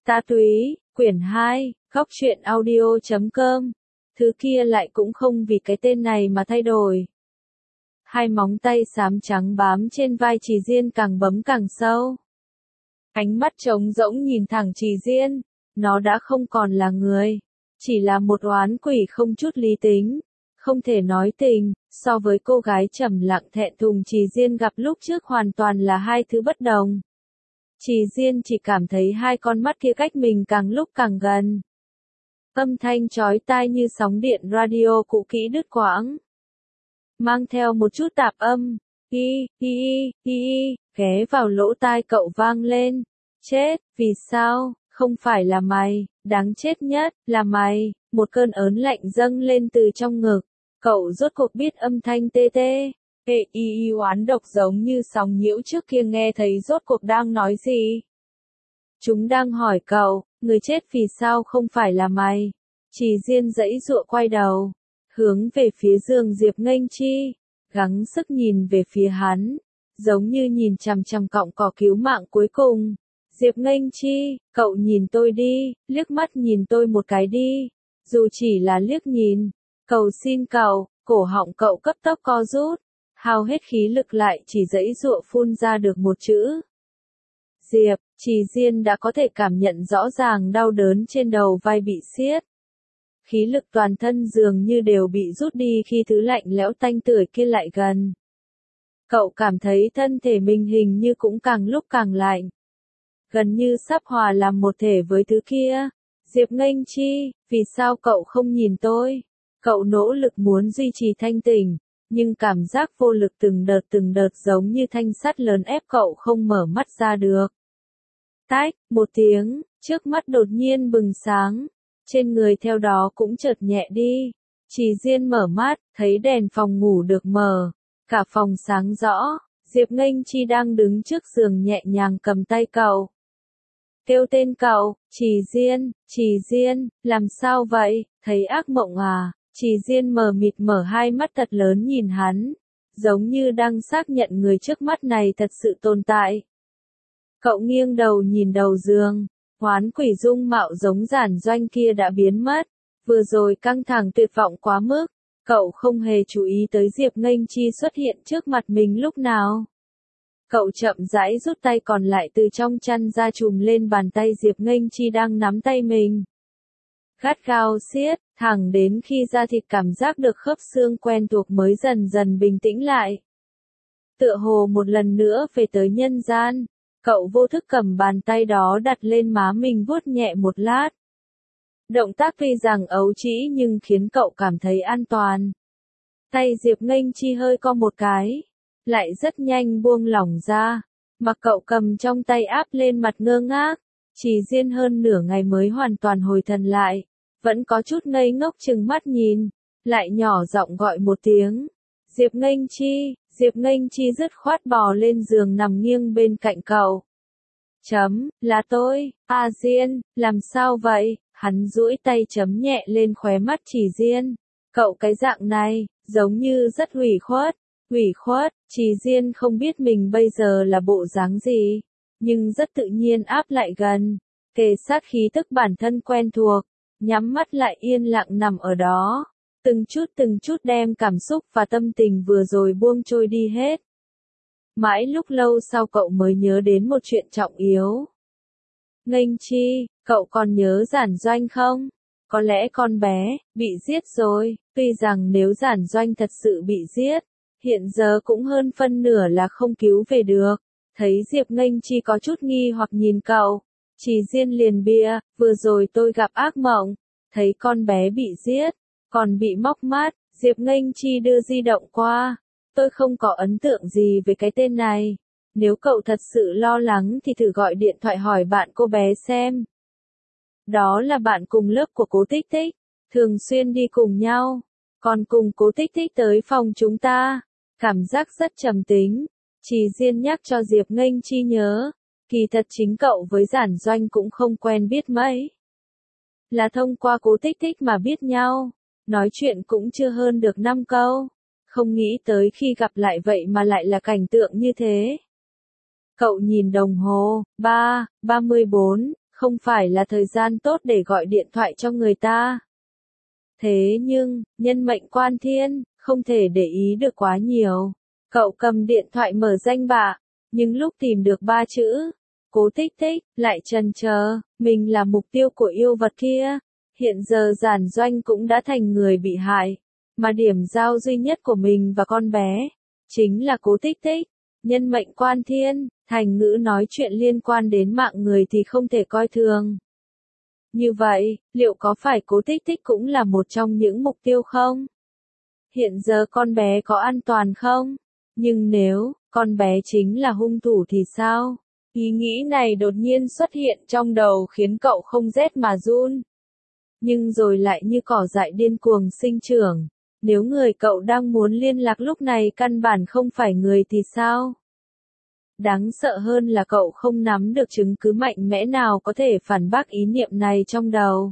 Ta Túy, quyển 2, góc truyện audio.com. Thứ kia lại cũng không vì cái tên này mà thay đổi. Hai móng tay xám trắng bám trên vai Trì Diên càng bấm càng sâu. Ánh mắt trống rỗng nhìn thẳng Trì Diên, nó đã không còn là người, chỉ là một oán quỷ không chút lý tính, không thể nói tình, so với cô gái trầm lặng thẹn thùng Trì Diên gặp lúc trước hoàn toàn là hai thứ bất đồng. Trì Diên chỉ cảm thấy hai con mắt kia cách mình càng lúc càng gần. Âm thanh chói tai như sóng điện radio cũ kỹ đứt quãng, mang theo một chút tạp âm, ghé vào lỗ tai cậu vang lên. Chết, vì sao, không phải là mày, đáng chết nhất, là mày, một cơn ớn lạnh dâng lên từ trong ngực. Cậu rốt cuộc biết âm thanh tê tê, oán độc giống như sóng nhiễu trước kia nghe thấy rốt cuộc đang nói gì. Chúng đang hỏi cậu, người chết vì sao không phải là mày. Trì Diên giãy giụa quay đầu, hướng về phía giường Diệp Nghênh Chi, gắng sức nhìn về phía hắn, giống như nhìn chằm chằm cọng cỏ cứu mạng cuối cùng. Diệp Nghênh Chi, cậu nhìn tôi đi, liếc mắt nhìn tôi một cái đi, dù chỉ là liếc nhìn, cầu xin cậu. Cổ họng cậu cấp tốc co rút, hao hết khí lực lại chỉ giãy giụa phun ra được một chữ. Diệp, Trì Diên đã có thể cảm nhận rõ ràng đau đớn trên đầu vai bị siết. Khí lực toàn thân dường như đều bị rút đi khi thứ lạnh lẽo tanh tưởi kia lại gần. Cậu cảm thấy thân thể mình hình như cũng càng lúc càng lạnh, gần như sắp hòa làm một thể với thứ kia. Diệp Nghênh Chi, vì sao cậu không nhìn tôi? Cậu nỗ lực muốn duy trì thanh tỉnh, nhưng cảm giác vô lực từng đợt giống như thanh sắt lớn ép cậu không mở mắt ra được. Tách, một tiếng, trước mắt đột nhiên bừng sáng, trên người theo đó cũng chợt nhẹ đi. Trì Diên mở mắt, thấy đèn phòng ngủ được mở, cả phòng sáng rõ, Diệp Nghênh Chi đang đứng trước giường nhẹ nhàng cầm tay cậu. Kêu tên cậu, Trì Diên, làm sao vậy, thấy ác mộng à? Trì Diên mờ mịt mở hai mắt thật lớn nhìn hắn, giống như đang xác nhận người trước mắt này thật sự tồn tại. Cậu nghiêng đầu nhìn đầu giường, oán quỷ dung mạo giống Giản Doanh kia đã biến mất, vừa rồi căng thẳng tuyệt vọng quá mức, cậu không hề chú ý tới Diệp Nghênh Chi xuất hiện trước mặt mình lúc nào. Cậu chậm rãi rút tay còn lại từ trong chăn ra chùm lên bàn tay Diệp Nghênh Chi đang nắm tay mình. Gắt gao siết, thẳng đến khi da thịt cảm giác được khớp xương quen thuộc mới dần dần bình tĩnh lại. Tựa hồ một lần nữa về tới nhân gian, cậu vô thức cầm bàn tay đó đặt lên má mình vuốt nhẹ một lát. Động tác tuy rằng ấu trĩ nhưng khiến cậu cảm thấy an toàn. Tay Diệp Nghênh Chi hơi co một cái, lại rất nhanh buông lỏng ra, mặc cậu cầm trong tay áp lên mặt ngơ ngác. Trì Diên hơn nửa ngày mới hoàn toàn hồi thần lại, vẫn có chút ngây ngốc chừng mắt nhìn, lại nhỏ giọng gọi một tiếng. Diệp Nghênh Chi dứt khoát bò lên giường nằm nghiêng bên cạnh cậu. Là tôi, Diên, làm sao vậy? Hắn duỗi tay chấm nhẹ lên khóe mắt Trì Diên. Cậu cái dạng này, giống như rất ủy khuất, Trì Diên không biết mình bây giờ là bộ dáng gì, nhưng rất tự nhiên áp lại gần, kề sát khí tức bản thân quen thuộc, nhắm mắt lại yên lặng nằm ở đó, từng chút đem cảm xúc và tâm tình vừa rồi buông trôi đi hết. Mãi lúc lâu sau cậu mới nhớ đến một chuyện trọng yếu. Nghênh Chi, cậu còn nhớ Giản Doanh không? Có lẽ con bé bị giết rồi, tuy rằng nếu Giản Doanh thật sự bị giết, hiện giờ cũng hơn phân nửa là không cứu về được. Thấy Diệp Nghênh Chi có chút nghi hoặc nhìn cậu, Trì Diên liền bịa, vừa rồi tôi gặp ác mộng, thấy con bé bị giết, còn bị móc mắt. Diệp Nghênh Chi đưa di động qua, tôi không có ấn tượng gì về cái tên này, nếu cậu thật sự lo lắng thì thử gọi điện thoại hỏi bạn cô bé xem. Đó là bạn cùng lớp của Cố Tích Tích, thường xuyên đi cùng nhau, còn cùng Cố Tích Tích tới phòng chúng ta, cảm giác rất trầm tính. Trì Diên nhắc cho Diệp Nghênh Chi nhớ, kỳ thật chính cậu với Giản Doanh cũng không quen biết mấy. Là thông qua Cố Tích Tích mà biết nhau, nói chuyện cũng chưa hơn được 5 câu, không nghĩ tới khi gặp lại vậy mà lại là cảnh tượng như thế. Cậu nhìn đồng hồ, 3:34, không phải là thời gian tốt để gọi điện thoại cho người ta. Thế nhưng, nhân mệnh quan thiên, không thể để ý được quá nhiều. Cậu cầm điện thoại mở danh bạ, nhưng lúc tìm được 3 chữ, Cố Tích Tích, lại chần chờ, mình là mục tiêu của yêu vật kia. Hiện giờ Giản Doanh cũng đã thành người bị hại, mà điểm giao duy nhất của mình và con bé, chính là Cố Tích Tích. Nhân mệnh quan thiên, thành ngữ nói chuyện liên quan đến mạng người thì không thể coi thường. Như vậy, liệu có phải Cố Tích Tích cũng là một trong những mục tiêu không? Hiện giờ con bé có an toàn không? Nhưng nếu, con bé chính là hung thủ thì sao? Ý nghĩ này đột nhiên xuất hiện trong đầu khiến cậu không rét mà run. Nhưng rồi lại như cỏ dại điên cuồng sinh trưởng. Nếu người cậu đang muốn liên lạc lúc này căn bản không phải người thì sao? Đáng sợ hơn là cậu không nắm được chứng cứ mạnh mẽ nào có thể phản bác ý niệm này trong đầu.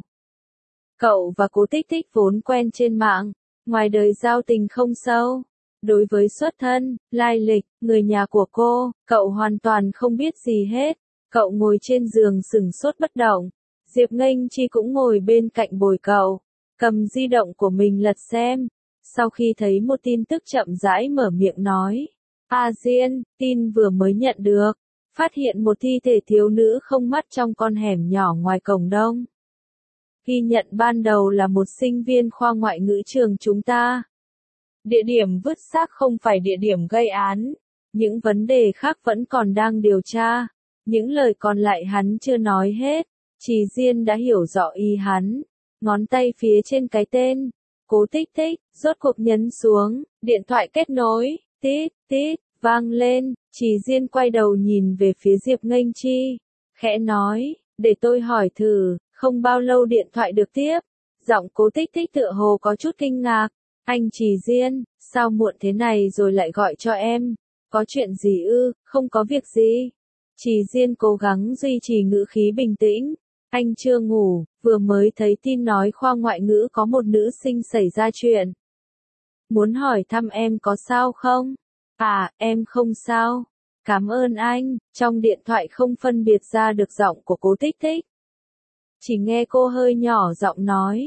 Cậu và Cố Tích Tích vốn quen trên mạng, ngoài đời giao tình không sâu. Đối với xuất thân, lai lịch, người nhà của cô, cậu hoàn toàn không biết gì hết. Cậu ngồi trên giường sửng sốt bất động. Diệp Nghênh Chi cũng ngồi bên cạnh bồi cậu, cầm di động của mình lật xem. Sau khi thấy một tin tức chậm rãi mở miệng nói. A Diên, tin vừa mới nhận được. Phát hiện một thi thể thiếu nữ không mắt trong con hẻm nhỏ ngoài cổng đông. Ghi nhận ban đầu là một sinh viên khoa ngoại ngữ trường chúng ta. Địa điểm vứt xác không phải địa điểm gây án. Những vấn đề khác vẫn còn đang điều tra. Những lời còn lại hắn chưa nói hết. Chỉ Diên đã hiểu rõ ý hắn. Ngón tay phía trên cái tên. Cố Tích Tích, rốt cuộc nhấn xuống. Điện thoại kết nối. Tít, tít, vang lên. Chỉ Diên quay đầu nhìn về phía Diệp Nghênh Chi. Khẽ nói, để tôi hỏi thử. Không bao lâu điện thoại được tiếp. Giọng Cố Tích Tích tựa hồ có chút kinh ngạc. Anh Chỉ Diên, sao muộn thế này rồi lại gọi cho em? Có chuyện gì ư? Không có việc gì. Chỉ Diên cố gắng duy trì ngữ khí bình tĩnh. Anh chưa ngủ, vừa mới thấy tin nói khoa ngoại ngữ có một nữ sinh xảy ra chuyện. Muốn hỏi thăm em có sao không? À, em không sao. Cảm ơn anh. Trong điện thoại không phân biệt ra được giọng của Cố Tích Tích. Chỉ nghe cô hơi nhỏ giọng nói.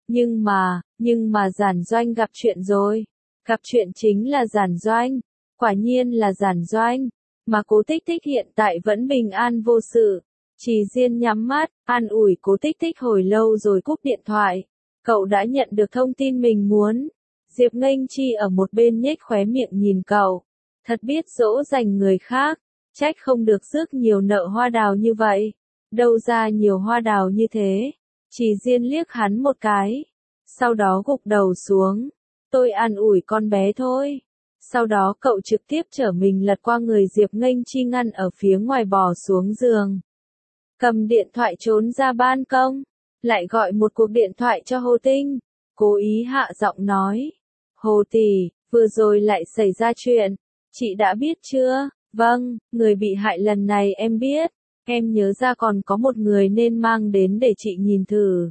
Nhưng mà Giản Doanh gặp chuyện rồi. Gặp chuyện chính là Giản Doanh. Quả nhiên là Giản Doanh. Mà Cố Tích Tích hiện tại vẫn bình an vô sự. Chỉ Diên nhắm mắt, an ủi Cố Tích Tích hồi lâu rồi cúp điện thoại. Cậu đã nhận được thông tin mình muốn. Diệp Nghênh Chi ở một bên nhếch khóe miệng nhìn cậu. Thật biết dỗ dành người khác. Trách không được rước nhiều nợ hoa đào như vậy. Đâu ra nhiều hoa đào như thế. Chỉ Diên liếc hắn một cái. Sau đó gục đầu xuống. Tôi an ủi con bé thôi. Sau đó cậu trực tiếp chở mình lật qua người Diệp Nghênh Chi ngăn ở phía ngoài bò xuống giường. Cầm điện thoại trốn ra ban công. Lại gọi một cuộc điện thoại cho Hồ Tinh. Cố ý hạ giọng nói. Hồ tỷ, vừa rồi lại xảy ra chuyện. Chị đã biết chưa? Vâng, người bị hại lần này em biết. Em nhớ ra còn có một người nên mang đến để chị nhìn thử.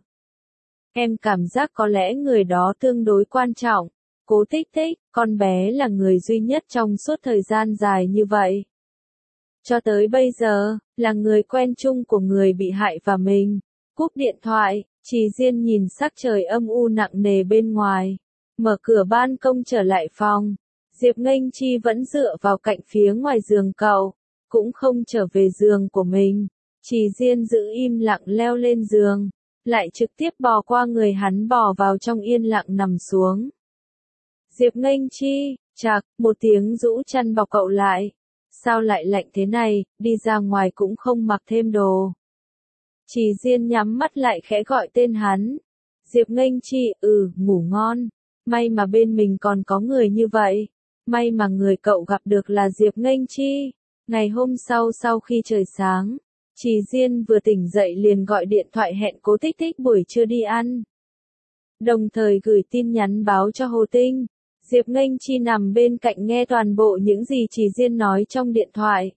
Em cảm giác có lẽ người đó tương đối quan trọng. Cố Tích Tích, con bé là người duy nhất trong suốt thời gian dài như vậy. Cho tới bây giờ, là người quen chung của người bị hại và mình. Cúp điện thoại, Chỉ Diên nhìn sắc trời âm u nặng nề bên ngoài. Mở cửa ban công trở lại phòng. Diệp Nghênh Chi vẫn dựa vào cạnh phía ngoài giường cậu. Cũng không trở về giường của mình. Chỉ Diên giữ im lặng leo lên giường. Lại trực tiếp bò qua người hắn bò vào trong yên lặng nằm xuống. Diệp Nghênh Chi, chạc, một tiếng rũ chăn bọc cậu lại. Sao lại lạnh thế này, đi ra ngoài cũng không mặc thêm đồ. Chỉ Diên nhắm mắt lại khẽ gọi tên hắn. Diệp Nghênh Chi, ngủ ngon. May mà bên mình còn có người như vậy. May mà người cậu gặp được là Diệp Nghênh Chi. Ngày hôm sau khi trời sáng, Chỉ Diên vừa tỉnh dậy liền gọi điện thoại hẹn Cố Tích Tích buổi trưa đi ăn. Đồng thời gửi tin nhắn báo cho Hồ Tinh. Diệp Nghênh Chi nằm bên cạnh nghe toàn bộ những gì Chỉ Diên nói trong điện thoại.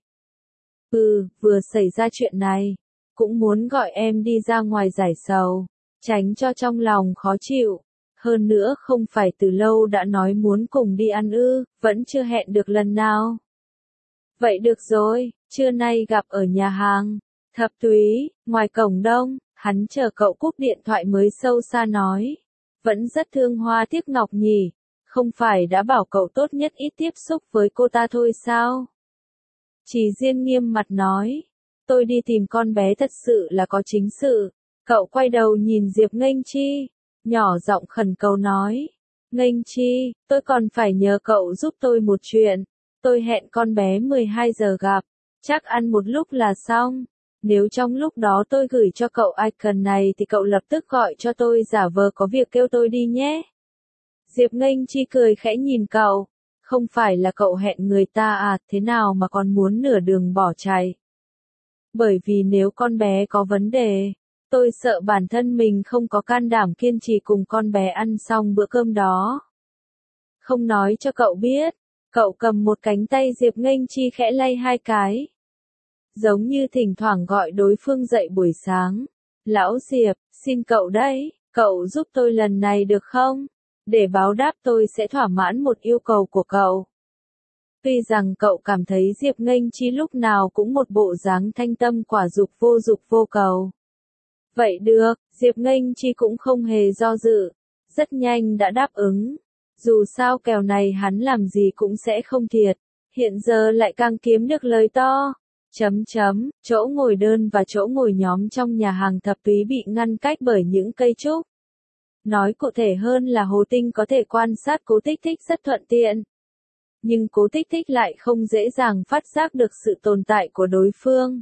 Vừa xảy ra chuyện này. Cũng muốn gọi em đi ra ngoài giải sầu. Tránh cho trong lòng khó chịu. Hơn nữa không phải từ lâu đã nói muốn cùng đi ăn vẫn chưa hẹn được lần nào. Vậy được rồi, trưa nay gặp ở nhà hàng. Thập Túy, ngoài cổng đông, hắn chờ cậu cúp điện thoại mới sâu xa nói. Vẫn rất thương Hoa Tiếc Ngọc nhỉ, không phải đã bảo cậu tốt nhất ít tiếp xúc với cô ta thôi sao? Trì Diên nghiêm mặt nói. Tôi đi tìm con bé thật sự là có chính sự. Cậu quay đầu nhìn Diệp Nghênh Chi, nhỏ giọng khẩn cầu nói. Nghênh Chi, tôi còn phải nhờ cậu giúp tôi một chuyện. Tôi hẹn con bé 12 giờ gặp, chắc ăn một lúc là xong. Nếu trong lúc đó tôi gửi cho cậu icon này thì cậu lập tức gọi cho tôi giả vờ có việc kêu tôi đi nhé. Diệp Nghênh Chi cười khẽ nhìn cậu. Không phải là cậu hẹn người ta à, thế nào mà còn muốn nửa đường bỏ chạy? Bởi vì nếu con bé có vấn đề, tôi sợ bản thân mình không có can đảm kiên trì cùng con bé ăn xong bữa cơm đó. Không nói cho cậu biết, cậu cầm một cánh tay Diệp Nghênh Chi khẽ lay hai cái. Giống như thỉnh thoảng gọi đối phương dậy buổi sáng. Lão Diệp, xin cậu đấy, cậu giúp tôi lần này được không? Để báo đáp tôi sẽ thỏa mãn một yêu cầu của cậu. Tuy rằng cậu cảm thấy Diệp Nghênh Chi lúc nào cũng một bộ dáng thanh tâm quả dục vô cầu. Vậy được, Diệp Nghênh Chi cũng không hề do dự, rất nhanh đã đáp ứng. Dù sao kèo này hắn làm gì cũng sẽ không thiệt, hiện giờ lại càng kiếm được lời to. Chỗ ngồi đơn và chỗ ngồi nhóm trong nhà hàng Thập Túy bị ngăn cách bởi những cây trúc. Nói cụ thể hơn là Hồ Tinh có thể quan sát Cố Tích Tích rất thuận tiện. Nhưng Cố Tích Tích lại không dễ dàng phát giác được sự tồn tại của đối phương.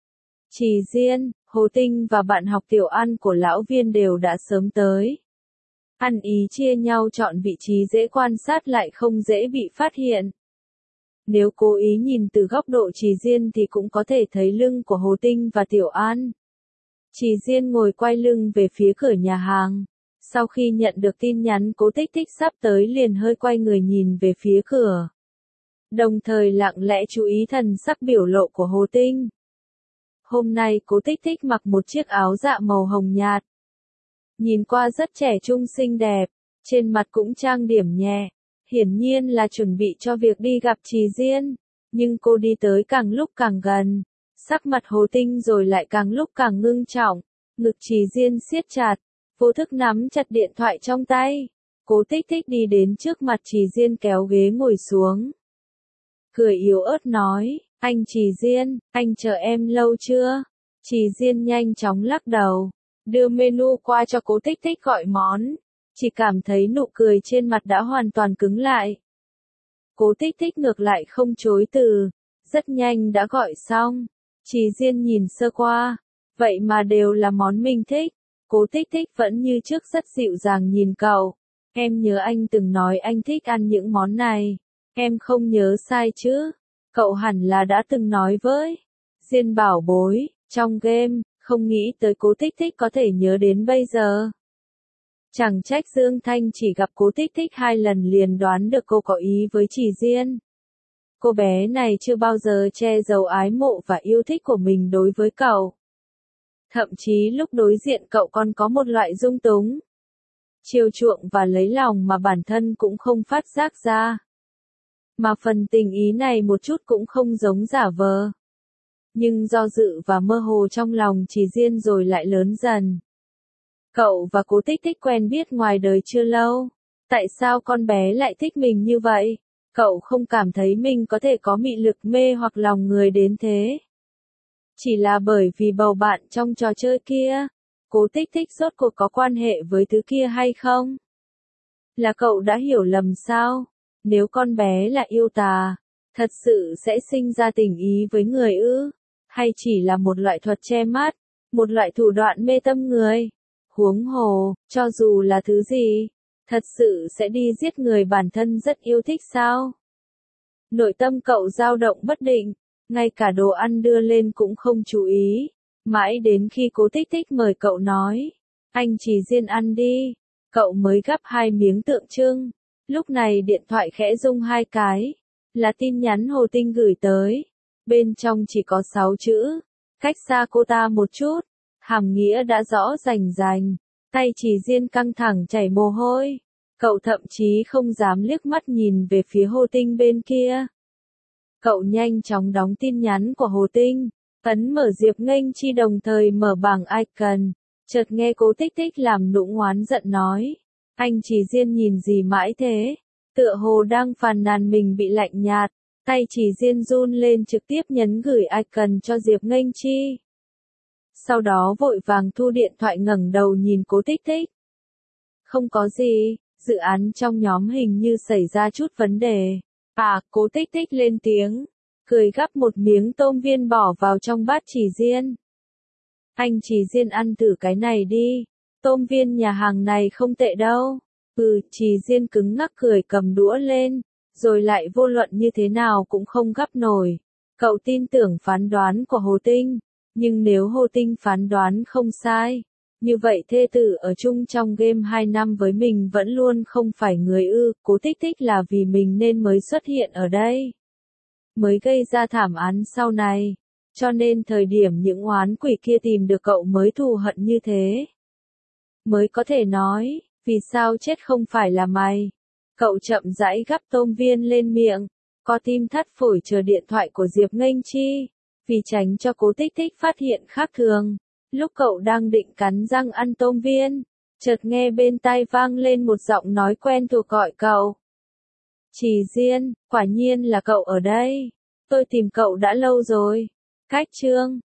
Trì Diên, Hồ Tinh và bạn học Tiểu An của lão Viên đều đã sớm tới. Ăn ý chia nhau chọn vị trí dễ quan sát lại không dễ bị phát hiện. Nếu cố ý nhìn từ góc độ Trì Diên thì cũng có thể thấy lưng của Hồ Tinh và Tiểu An. Trì Diên ngồi quay lưng về phía cửa nhà hàng. Sau khi nhận được tin nhắn Cố Tích Tích sắp tới liền hơi quay người nhìn về phía cửa. Đồng thời lặng lẽ chú ý thần sắc biểu lộ của Hồ Tinh. Hôm nay Cố Tích Tích mặc một chiếc áo dạ màu hồng nhạt. Nhìn qua rất trẻ trung xinh đẹp, trên mặt cũng trang điểm nhẹ. Hiển nhiên là chuẩn bị cho việc đi gặp Trì Diên. Nhưng cô đi tới càng lúc càng gần. Sắc mặt Hồ Tinh rồi lại càng lúc càng ngưng trọng. Ngực Trì Diên siết chặt. Vô thức nắm chặt điện thoại trong tay. Cố Tích Tích đi đến trước mặt Trì Diên kéo ghế ngồi xuống. Cười yếu ớt nói, anh Trì Diên, anh chờ em lâu chưa? Trì Diên nhanh chóng lắc đầu, đưa menu qua cho Cố Tích Tích gọi món. Chỉ cảm thấy nụ cười trên mặt đã hoàn toàn cứng lại. Cố Tích Tích ngược lại không chối từ, rất nhanh đã gọi xong. Trì Diên nhìn sơ qua, vậy mà đều là món mình thích. Cố Tích Tích vẫn như trước rất dịu dàng nhìn cậu. Em nhớ anh từng nói anh thích ăn những món này. Em không nhớ sai chứ? Cậu hẳn là đã từng nói với Diên bảo bối, trong game, không nghĩ tới Cố Tích Tích có thể nhớ đến bây giờ. Chẳng trách Dương Thanh chỉ gặp Cố Tích Tích 2 lần liền đoán được cô có ý với Trì Diên. Cô bé này chưa bao giờ che giấu ái mộ và yêu thích của mình đối với cậu. Thậm chí lúc đối diện cậu còn có một loại dung túng, chiều chuộng và lấy lòng mà bản thân cũng không phát giác ra. Mà phần tình ý này một chút cũng không giống giả vờ. Nhưng do dự và mơ hồ trong lòng Trì Diên rồi lại lớn dần. Cậu và Cố Tích Tích quen biết ngoài đời chưa lâu. Tại sao con bé lại thích mình như vậy? Cậu không cảm thấy mình có thể có mị lực mê hoặc lòng người đến thế. Chỉ là bởi vì bầu bạn trong trò chơi kia. Cố Tích Tích rốt cuộc có quan hệ với thứ kia hay không? Là cậu đã hiểu lầm sao? Nếu con bé là yêu tà, thật sự sẽ sinh ra tình ý với người ư? Hay chỉ là một loại thuật che mắt, một loại thủ đoạn mê tâm người? Huống hồ, cho dù là thứ gì, thật sự sẽ đi giết người bản thân rất yêu thích sao? Nội tâm cậu dao động bất định, ngay cả đồ ăn đưa lên cũng không chú ý. Mãi đến khi Cố Tích Tích mời cậu nói, anh Trì Diên ăn đi, cậu mới gắp 2 miếng tượng trưng. Lúc này điện thoại khẽ rung 2 cái, là tin nhắn Hồ Tinh gửi tới. Bên trong chỉ có 6 chữ, cách xa cô ta một chút, hàm nghĩa đã rõ rành rành. Tay Trì Diên căng thẳng chảy mồ hôi, cậu thậm chí không dám liếc mắt nhìn về phía Hồ Tinh bên kia. Cậu nhanh chóng đóng tin nhắn của Hồ Tinh, Ấn mở Diệp Nghênh Chi đồng thời mở bảng icon, chợt nghe Cố Tích Tích làm nũng oán giận nói. Anh Chỉ Diên nhìn gì mãi thế? Tựa hồ đang phàn nàn mình bị lạnh nhạt, tay Chỉ Diên run lên trực tiếp nhấn gửi icon cho Diệp Nghênh Chi. Sau đó vội vàng thu điện thoại ngẩng đầu nhìn Cố Tích Tích. Không có gì, dự án trong nhóm hình như xảy ra chút vấn đề. Cố Tích Tích lên tiếng, cười gắp một miếng tôm viên bỏ vào trong bát Chỉ Diên. Anh Chỉ Diên ăn thử cái này đi, tôm viên nhà hàng này không tệ đâu. Chỉ Diên cứng ngắc cười cầm đũa lên, rồi lại vô luận như thế nào cũng không gắp nổi. Cậu tin tưởng phán đoán của Hồ Tinh, nhưng nếu Hồ Tinh phán đoán không sai, như vậy thê tử ở chung trong game 2 năm với mình vẫn luôn không phải người ư. Cố Tích Tích là vì mình nên mới xuất hiện ở đây, mới gây ra thảm án sau này, cho nên thời điểm những oán quỷ kia tìm được cậu mới thù hận như thế. Mới có thể nói, vì sao chết không phải là mày. Cậu chậm rãi gắp tôm viên lên miệng, có tim thắt phổi chờ điện thoại của Diệp Nghênh Chi, vì tránh cho Cố Tích Tích phát hiện khác thường. Lúc cậu đang định cắn răng ăn tôm viên, chợt nghe bên tai vang lên một giọng nói quen thuộc gọi cậu. Chỉ Diên, quả nhiên là cậu ở đây. Tôi tìm cậu đã lâu rồi. Cách chương